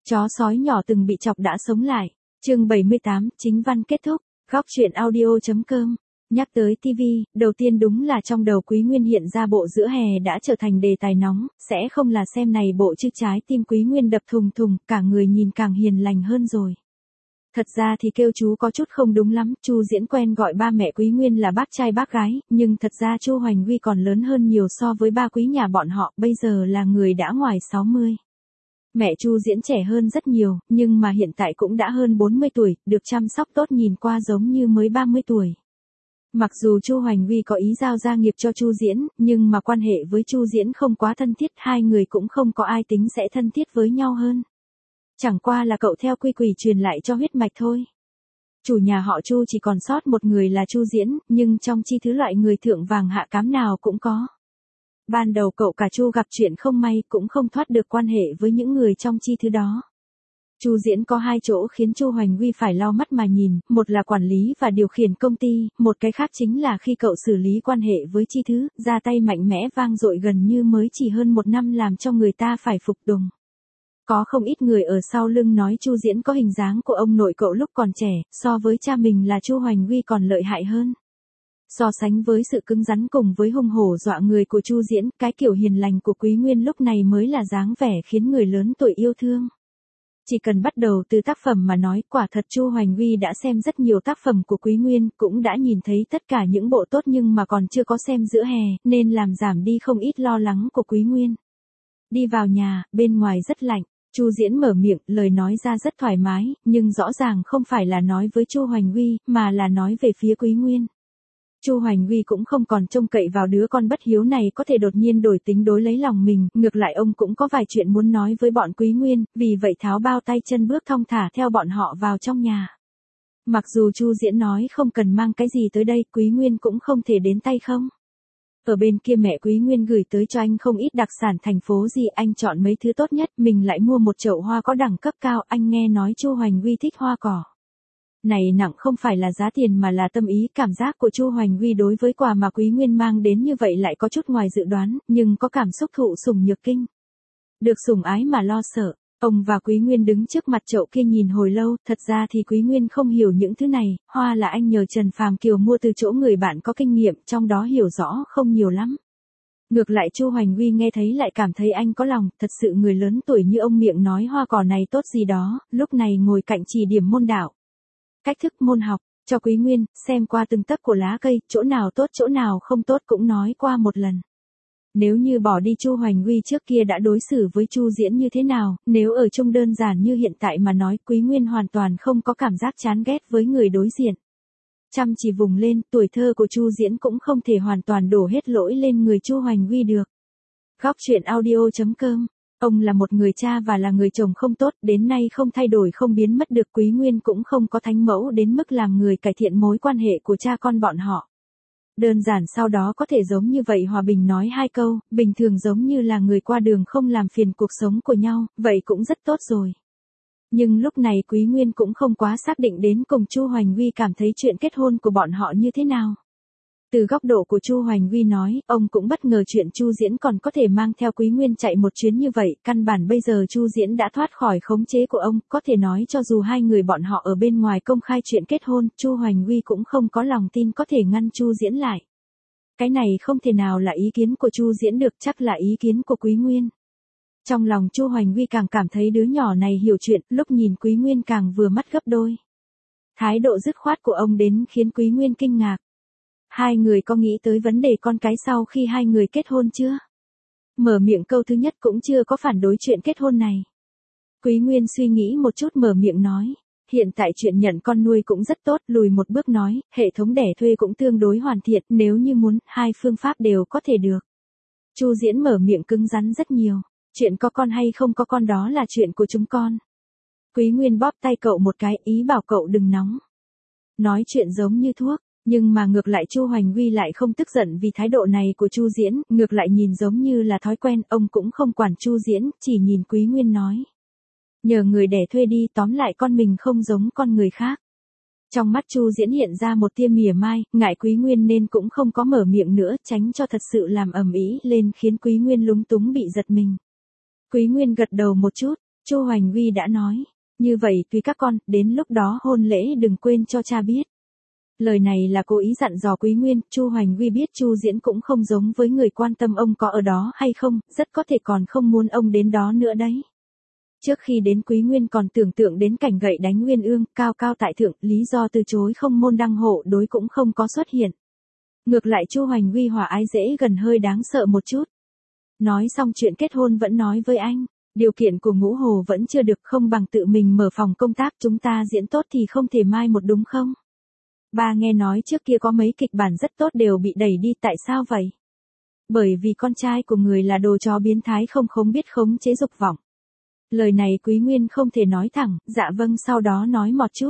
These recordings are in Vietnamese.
Chó sói nhỏ từng bị chọc đã sống lại. Chương 78, chính văn kết thúc. Góc truyện audio.com. Nhắc tới TV, đầu tiên đúng là trong đầu Quý Nguyên hiện ra bộ giữa hè đã trở thành đề tài nóng, sẽ không là xem này bộ chứ trái tim Quý Nguyên đập thùng thùng, cả người nhìn càng hiền lành hơn rồi. Thật ra thì kêu chú có chút không đúng lắm, Chu Diễn quen gọi ba mẹ Quý Nguyên là bác trai bác gái, nhưng thật ra Chu Hoành Huy còn lớn hơn nhiều so với ba quý nhà bọn họ, bây giờ là người đã ngoài 60. Mẹ Chu Diễn trẻ hơn rất nhiều, nhưng mà hiện tại cũng đã hơn 40 tuổi, được chăm sóc tốt nhìn qua giống như mới 30 tuổi. Mặc dù Chu Hoành Huy có ý giao gia nghiệp cho Chu Diễn, nhưng mà quan hệ với Chu Diễn không quá thân thiết, hai người cũng không có ai tính sẽ thân thiết với nhau hơn. Chẳng qua là cậu theo quy củ truyền lại cho huyết mạch thôi. Chủ nhà họ Chu chỉ còn sót một người là Chu Diễn, nhưng trong chi thứ loại người thượng vàng hạ cám nào cũng có. Ban đầu cậu cả Chu gặp chuyện không may cũng không thoát được quan hệ với những người trong chi thứ đó. Chu Diễn có hai chỗ khiến Chu Hoành Huy phải lau mắt mà nhìn, một là quản lý và điều khiển công ty, một cái khác chính là khi cậu xử lý quan hệ với chi thứ, ra tay mạnh mẽ vang dội gần như mới chỉ hơn một năm làm cho người ta phải phục tùng. Có không ít người ở sau lưng nói Chu Diễn có hình dáng của ông nội cậu lúc còn trẻ, so với cha mình là Chu Hoành Huy còn lợi hại hơn. So sánh với sự cứng rắn cùng với hung hổ dọa người của Chu Diễn, cái kiểu hiền lành của Quý Nguyên lúc này mới là dáng vẻ khiến người lớn tuổi yêu thương. Chỉ cần bắt đầu từ tác phẩm mà nói, quả thật Chu Hoành Huy đã xem rất nhiều tác phẩm của Quý Nguyên, cũng đã nhìn thấy tất cả những bộ tốt nhưng mà còn chưa có xem giữa hè, nên làm giảm đi không ít lo lắng của Quý Nguyên. Đi vào nhà, bên ngoài rất lạnh. Chu Diễn mở miệng, lời nói ra rất thoải mái, nhưng rõ ràng không phải là nói với Chu Hoành Huy, mà là nói về phía Quý Nguyên. Chu Hoành Huy cũng không còn trông cậy vào đứa con bất hiếu này có thể đột nhiên đổi tính đối lấy lòng mình, ngược lại ông cũng có vài chuyện muốn nói với bọn Quý Nguyên, vì vậy tháo bao tay chân bước thong thả theo bọn họ vào trong nhà. Mặc dù Chu Diễn nói không cần mang cái gì tới đây, Quý Nguyên cũng không thể đến tay không. Ở bên kia mẹ Quý Nguyên gửi tới cho anh không ít đặc sản thành phố gì, anh chọn mấy thứ tốt nhất, mình lại mua một chậu hoa có đẳng cấp cao, anh nghe nói Chu Hoành Huy thích hoa cỏ. Này nặng không phải là giá tiền mà là tâm ý, cảm giác của Chu Hoành Huy đối với quà mà Quý Nguyên mang đến như vậy lại có chút ngoài dự đoán, nhưng có cảm xúc thụ sủng nhược kinh. Được sủng ái mà lo sợ. Ông và Quý Nguyên đứng trước mặt chậu kia nhìn hồi lâu, thật ra thì Quý Nguyên không hiểu những thứ này, hoa là anh nhờ Trần Phàm Kiều mua từ chỗ người bạn có kinh nghiệm, trong đó hiểu rõ không nhiều lắm. Ngược lại Chu Hoành Huy nghe thấy lại cảm thấy anh có lòng, thật sự người lớn tuổi như ông miệng nói hoa cỏ này tốt gì đó, lúc này ngồi cạnh chỉ điểm môn đạo. Cách thức môn học, cho Quý Nguyên, xem qua từng tấc của lá cây, chỗ nào tốt chỗ nào không tốt cũng nói qua một lần. Nếu như bỏ đi Chu Hoành Huy trước kia đã đối xử với Chu Diễn như thế nào, nếu ở chung đơn giản như hiện tại mà nói, Quý Nguyên hoàn toàn không có cảm giác chán ghét với người đối diện. Chăm chỉ vùng lên, tuổi thơ của Chu Diễn cũng không thể hoàn toàn đổ hết lỗi lên người Chu Hoành Huy được. Góc truyện audio.com. Ông là một người cha và là người chồng không tốt, đến nay không thay đổi không biến mất được. Quý Nguyên cũng không có thánh mẫu đến mức làm người cải thiện mối quan hệ của cha con bọn họ. Đơn giản sau đó có thể giống như vậy hòa bình nói hai câu, bình thường giống như là người qua đường không làm phiền cuộc sống của nhau, vậy cũng rất tốt rồi. Nhưng lúc này Quý Nguyên cũng không quá xác định đến cùng Chu Hoành Huy cảm thấy chuyện kết hôn của bọn họ như thế nào. Từ góc độ của Chu Hoành Huy nói, ông cũng bất ngờ chuyện Chu Diễn còn có thể mang theo Quý Nguyên chạy một chuyến như vậy, căn bản bây giờ Chu Diễn đã thoát khỏi khống chế của ông, có thể nói cho dù hai người bọn họ ở bên ngoài công khai chuyện kết hôn, Chu Hoành Huy cũng không có lòng tin có thể ngăn Chu Diễn lại. Cái này không thể nào là ý kiến của Chu Diễn được, chắc là ý kiến của Quý Nguyên. Trong lòng Chu Hoành Huy càng cảm thấy đứa nhỏ này hiểu chuyện, lúc nhìn Quý Nguyên càng vừa mắt gấp đôi. Thái độ dứt khoát của ông đến khiến Quý Nguyên kinh ngạc. Hai người có nghĩ tới vấn đề con cái sau khi hai người kết hôn chưa? Mở miệng câu thứ nhất cũng chưa có phản đối chuyện kết hôn này. Quý Nguyên suy nghĩ một chút mở miệng nói. Hiện tại chuyện nhận con nuôi cũng rất tốt, lùi một bước nói, hệ thống đẻ thuê cũng tương đối hoàn thiện, nếu như muốn, hai phương pháp đều có thể được. Chu Diễn mở miệng cứng rắn rất nhiều. Chuyện có con hay không có con đó là chuyện của chúng con. Quý Nguyên bóp tay cậu một cái, ý bảo cậu đừng nóng. Nói chuyện giống như thuốc. Nhưng mà ngược lại Chu Hoành Huy lại không tức giận vì thái độ này của Chu Diễn, ngược lại nhìn giống như là thói quen, ông cũng không quản Chu Diễn, chỉ nhìn Quý Nguyên nói. Nhờ người đẻ thuê đi, tóm lại con mình không giống con người khác. Trong mắt Chu Diễn hiện ra một tia mỉa mai, ngại Quý Nguyên nên cũng không có mở miệng nữa, tránh cho thật sự làm ầm ĩ lên khiến Quý Nguyên lúng túng bị giật mình. Quý Nguyên gật đầu một chút. Chu Hoành Huy đã nói, như vậy tùy các con, đến lúc đó hôn lễ đừng quên cho cha biết. Lời này là cố ý dặn dò Quý Nguyên. Chu Hoành Huy biết Chu Diễn cũng không giống với người quan tâm ông có ở đó hay không, rất có thể còn không muốn ông đến đó nữa đấy. Trước khi đến Quý Nguyên còn tưởng tượng đến cảnh gậy đánh Nguyên Ương, cao cao tại thượng, lý do từ chối không môn đăng hộ đối cũng không có xuất hiện. Ngược lại Chu Hoành Huy hòa ái dễ gần hơi đáng sợ một chút. Nói xong chuyện kết hôn vẫn nói với anh, điều kiện của Ngũ Hồ vẫn chưa được, không bằng tự mình mở phòng công tác chúng ta diễn tốt thì không thể mai một đúng không? Ba nghe nói trước kia có mấy kịch bản rất tốt đều bị đẩy đi, tại sao vậy? Bởi vì con trai của người là đồ chó biến thái không biết khống chế dục vọng. Lời này Quý Nguyên không thể nói thẳng, dạ vâng sau đó nói một chút.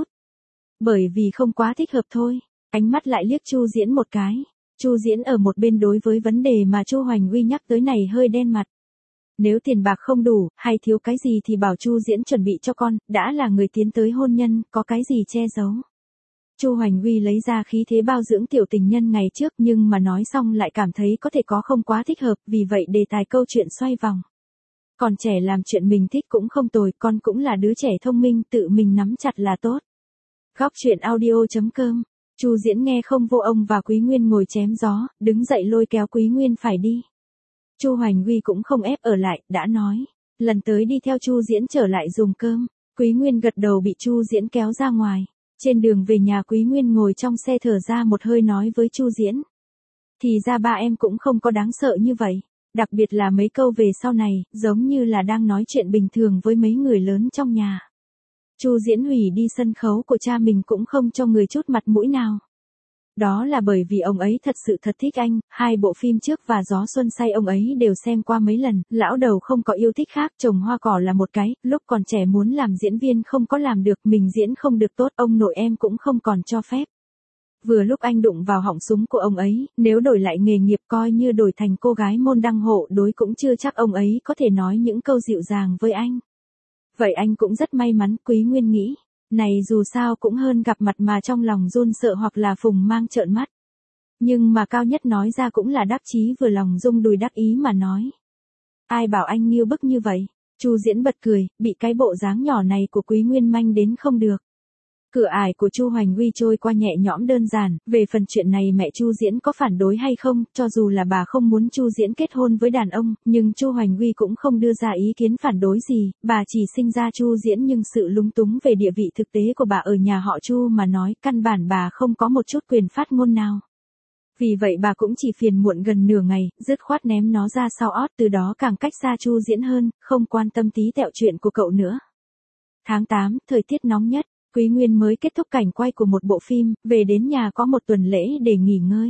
Bởi vì không quá thích hợp thôi. Ánh mắt lại liếc Chu Diễn một cái. Chu Diễn ở một bên đối với vấn đề mà Chu Hoành Huy nhắc tới này hơi đen mặt. Nếu tiền bạc không đủ, hay thiếu cái gì thì bảo Chu Diễn chuẩn bị cho con, đã là người tiến tới hôn nhân, có cái gì che giấu. Chu Hoành Huy lấy ra khí thế bao dưỡng tiểu tình nhân ngày trước nhưng mà nói xong lại cảm thấy có thể có không quá thích hợp, vì vậy đề tài câu chuyện xoay vòng. Còn trẻ làm chuyện mình thích cũng không tồi, con cũng là đứa trẻ thông minh, tự mình nắm chặt là tốt. Góc truyện audio.com. Chu Diễn nghe không vô, ông và Quý Nguyên ngồi chém gió, đứng dậy lôi kéo Quý Nguyên phải đi. Chu Hoành Huy cũng không ép ở lại, đã nói, lần tới đi theo Chu Diễn trở lại dùng cơm. Quý Nguyên gật đầu, bị Chu Diễn kéo ra ngoài. Trên đường về nhà Quý Nguyên ngồi trong xe thở ra một hơi nói với Chu Diễn. Thì ra ba em cũng không có đáng sợ như vậy. Đặc biệt là mấy câu về sau này, giống như là đang nói chuyện bình thường với mấy người lớn trong nhà. Chu Diễn hủy đi sân khấu của cha mình cũng không cho người chút mặt mũi nào. Đó là bởi vì ông ấy thật sự thật thích anh, hai bộ phim trước và Gió Xuân Say ông ấy đều xem qua mấy lần, lão đầu không có yêu thích khác, Trồng Hoa Cỏ là một cái, lúc còn trẻ muốn làm diễn viên không có làm được, mình diễn không được tốt, ông nội em cũng không còn cho phép. Vừa lúc anh đụng vào họng súng của ông ấy, nếu đổi lại nghề nghiệp coi như đổi thành cô gái môn đăng hộ đối cũng chưa chắc ông ấy có thể nói những câu dịu dàng với anh. Vậy anh cũng rất may mắn, Quý Nguyên nghĩ. Này dù sao cũng hơn gặp mặt mà trong lòng run sợ hoặc là Phùng Mang trợn mắt. Nhưng mà cao nhất nói ra cũng là đắc chí vừa lòng rung đùi đắc ý mà nói. Ai bảo anh nghiêu bức như vậy? Chu Diễn bật cười, bị cái bộ dáng nhỏ này của Quý Nguyên manh đến không được. Cửa ải của Chu Hoành Huy trôi qua nhẹ nhõm đơn giản, về phần chuyện này mẹ Chu Diễn có phản đối hay không, cho dù là bà không muốn Chu Diễn kết hôn với đàn ông, nhưng Chu Hoành Huy cũng không đưa ra ý kiến phản đối gì, bà chỉ sinh ra Chu Diễn nhưng sự lúng túng về địa vị thực tế của bà ở nhà họ Chu mà nói, căn bản bà không có một chút quyền phát ngôn nào. Vì vậy bà cũng chỉ phiền muộn gần nửa ngày, dứt khoát ném nó ra sau ót, từ đó càng cách xa Chu Diễn hơn, không quan tâm tí tẹo chuyện của cậu nữa. Tháng 8, thời tiết nóng nhất. Quý Nguyên mới kết thúc cảnh quay của một bộ phim, về đến nhà có một tuần lễ để nghỉ ngơi.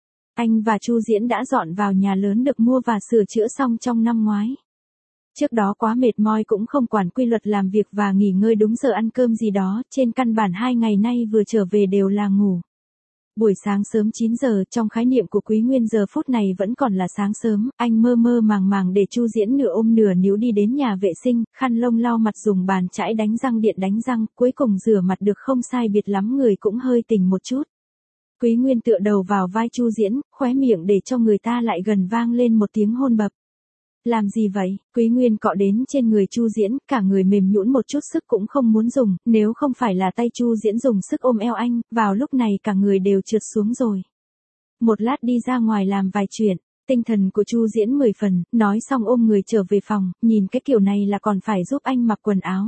Anh và Chu Diễn đã dọn vào nhà lớn được mua và sửa chữa xong trong năm ngoái. Trước đó quá mệt mỏi cũng không quản quy luật làm việc và nghỉ ngơi đúng giờ ăn cơm gì đó, trên căn bản 2 ngày nay vừa trở về đều là ngủ. Buổi sáng sớm 9 giờ, trong khái niệm của Quý Nguyên giờ phút này vẫn còn là sáng sớm, anh mơ mơ màng màng để Chu Diễn nửa ôm nửa níu đi đến nhà vệ sinh, khăn lông lau mặt dùng bàn chải đánh răng điện đánh răng, cuối cùng rửa mặt được không sai biệt lắm, người cũng hơi tỉnh một chút. Quý Nguyên tựa đầu vào vai Chu Diễn, khóe miệng để cho người ta lại gần vang lên một tiếng hôn bập. Làm gì vậy? Quý Nguyên cọ đến trên người Chu Diễn, cả người mềm nhũn một chút sức cũng không muốn dùng, nếu không phải là tay Chu Diễn dùng sức ôm eo anh, vào lúc này cả người đều trượt xuống rồi. Một lát đi ra ngoài làm vài chuyện, tinh thần của Chu Diễn 10 phần, nói xong ôm người trở về phòng, nhìn cái kiểu này là còn phải giúp anh mặc quần áo.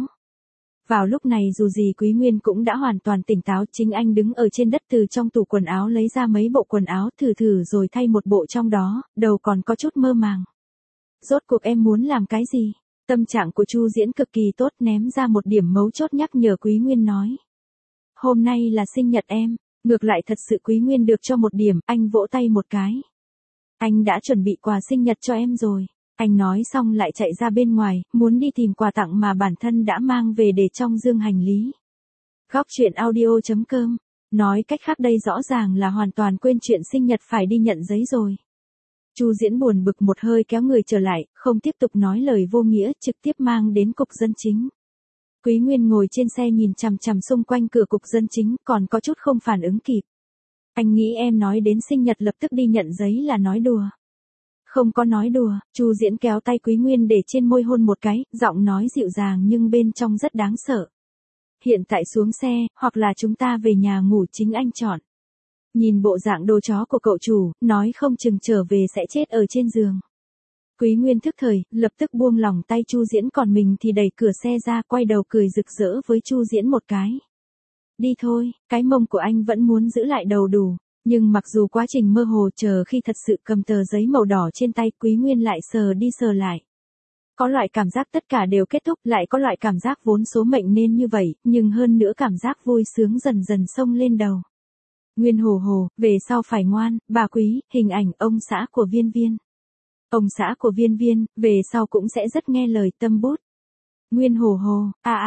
Vào lúc này dù gì Quý Nguyên cũng đã hoàn toàn tỉnh táo, chính anh đứng ở trên đất từ trong tủ quần áo lấy ra mấy bộ quần áo thử rồi thay một bộ trong đó, đầu còn có chút mơ màng. Rốt cuộc em muốn làm cái gì? Tâm trạng của Chu Diễn cực kỳ tốt, ném ra một điểm mấu chốt nhắc nhở Quý Nguyên nói. Hôm nay là sinh nhật em, ngược lại thật sự Quý Nguyên được cho một điểm, anh vỗ tay một cái. Anh đã chuẩn bị quà sinh nhật cho em rồi. Anh nói xong lại chạy ra bên ngoài, muốn đi tìm quà tặng mà bản thân đã mang về để trong dương hành lý. Góc truyện audio.com. Nói cách khác đây rõ ràng là hoàn toàn quên chuyện sinh nhật phải đi nhận giấy rồi. Chu Diễn buồn bực một hơi kéo người trở lại, không tiếp tục nói lời vô nghĩa, trực tiếp mang đến cục dân chính. Quý Nguyên ngồi trên xe nhìn chằm chằm xung quanh cửa cục dân chính, còn có chút không phản ứng kịp. Anh nghĩ em nói đến sinh nhật lập tức đi nhận giấy là nói đùa. Không có nói đùa, Chu Diễn kéo tay Quý Nguyên để trên môi hôn một cái, giọng nói dịu dàng nhưng bên trong rất đáng sợ. Hiện tại xuống xe, hoặc là chúng ta về nhà ngủ, chính anh chọn. Nhìn bộ dạng đồ chó của cậu chủ, nói không chừng trở về sẽ chết ở trên giường. Quý Nguyên thức thời, lập tức buông lỏng tay Chu Diễn, còn mình thì đẩy cửa xe ra, quay đầu cười rực rỡ với Chu Diễn một cái. Đi thôi, cái mông của anh vẫn muốn giữ lại đầu đủ. Nhưng mặc dù quá trình mơ hồ, chờ khi thật sự cầm tờ giấy màu đỏ trên tay, Quý Nguyên lại sờ đi sờ lại. Có loại cảm giác tất cả đều kết thúc, lại có loại cảm giác vốn số mệnh nên như vậy, nhưng hơn nữa cảm giác vui sướng dần dần xông lên đầu. Nguyên hồ hồ, về sau phải ngoan, bà Quý, hình ảnh ông xã của Viên Viên. Ông xã của Viên Viên, về sau cũng sẽ rất nghe lời, tâm bút. Nguyên hồ hồ,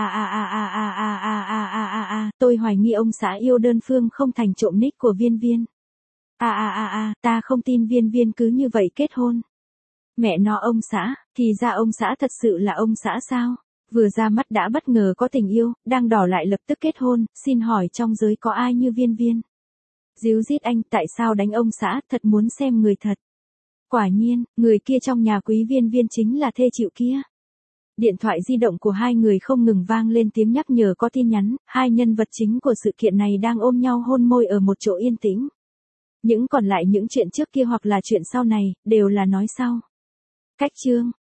tôi hoài nghi ông xã yêu đơn phương không thành trộm nick của Viên Viên. Ta không tin Viên Viên cứ như vậy kết hôn. Mẹ nó ông xã, thì ra ông xã thật sự là ông xã sao? Vừa ra mắt đã bất ngờ có tình yêu, đang đỏ lại lập tức kết hôn, xin hỏi trong giới có ai như Viên Viên? Díu dít anh, tại sao đánh ông xã, thật muốn xem người thật. Quả nhiên, người kia trong nhà Quý Viên Viên chính là thê chịu kia. Điện thoại di động của hai người không ngừng vang lên tiếng nhắc nhở có tin nhắn, hai nhân vật chính của sự kiện này đang ôm nhau hôn môi ở một chỗ yên tĩnh. Những còn lại những chuyện trước kia hoặc là chuyện sau này, đều là nói sau. Cách chương